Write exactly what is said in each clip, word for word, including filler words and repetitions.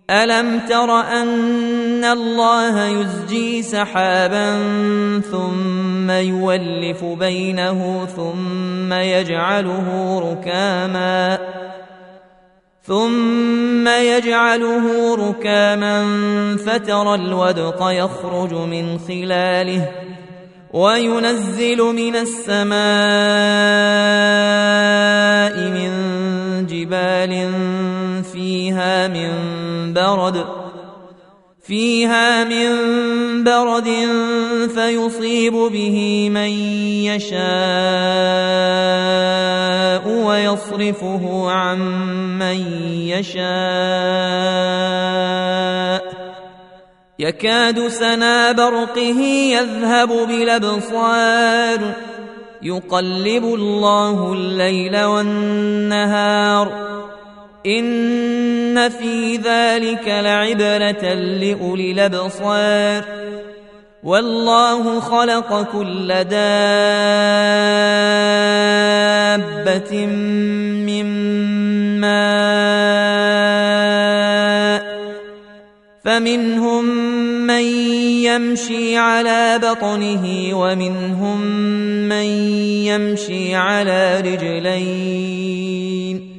ألم تر أن الله يزجي سحابا ثم يولف بينه ثم يجعله ركاما ثم يجعله ركاما فترى الودق يخرج من خلاله وينزل من السماء من جبال فيها من برد فيها من برد فيصيب به من يشاء ويصرفه عن من يشاء يكاد سنا برقه يذهب بالأبصار يقلب الله الليل والنهار إن في ذلك لعبرة لأولي الأبصار والله خلق كل دابة من ماء فمنهم من يمشي على بطنه ومنهم من يمشي على رجلين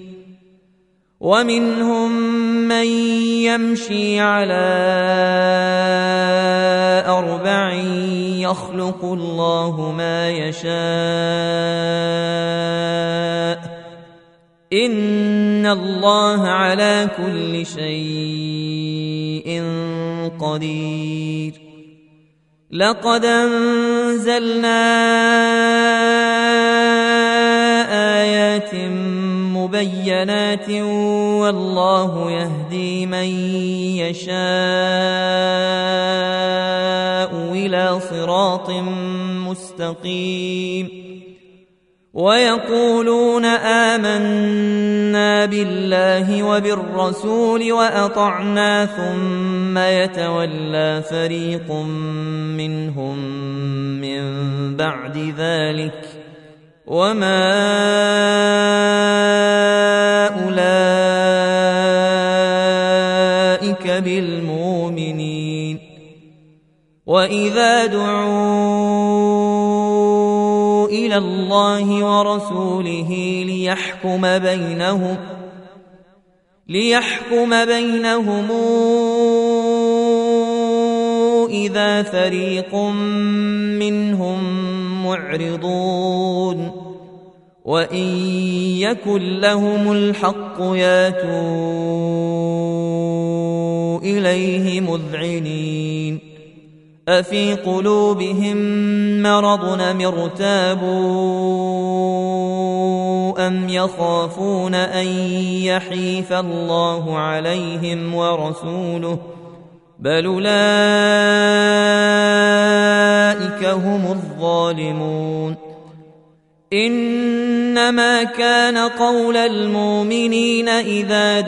ومنهم من يمشي على أربع يخلق الله ما يشاء إن الله على كل شيء قدير لقد أنزلنا آيات مبينات والله يهدي من يشاء إلى صراط مستقيم ويقولون آمنا بالله وبالرسول وأطعنا ثم يتولى فريق منهم من بعد ذلك وما أولئك بالمؤمنين وإذا دعوا إلى الله ورسوله ليحكم بينهم ليحكم بينهم إذا فريق منهم معرضون وإن يكن لهم الحق ياتوا إليه مذعنين أفي قلوبهم مرض أم ارتابوا أم يخافون أن يحيف الله عليهم ورسوله بل أولئك هم الظالمون إنما كان قول المؤمنين إذا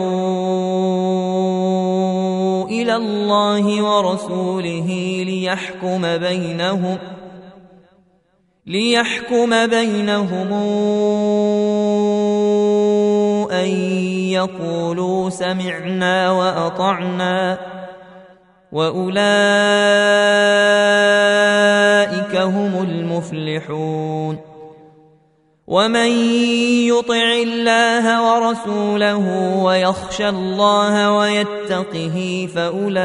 دعوا إلى الله ورسوله ليحكم بينهم ليحكم بينهم أن يقولوا سمعنا وأطعنا وأولئك هم المفلحون ومن يطع الله ورسوله ويخشى الله ويتقه فأولئك هم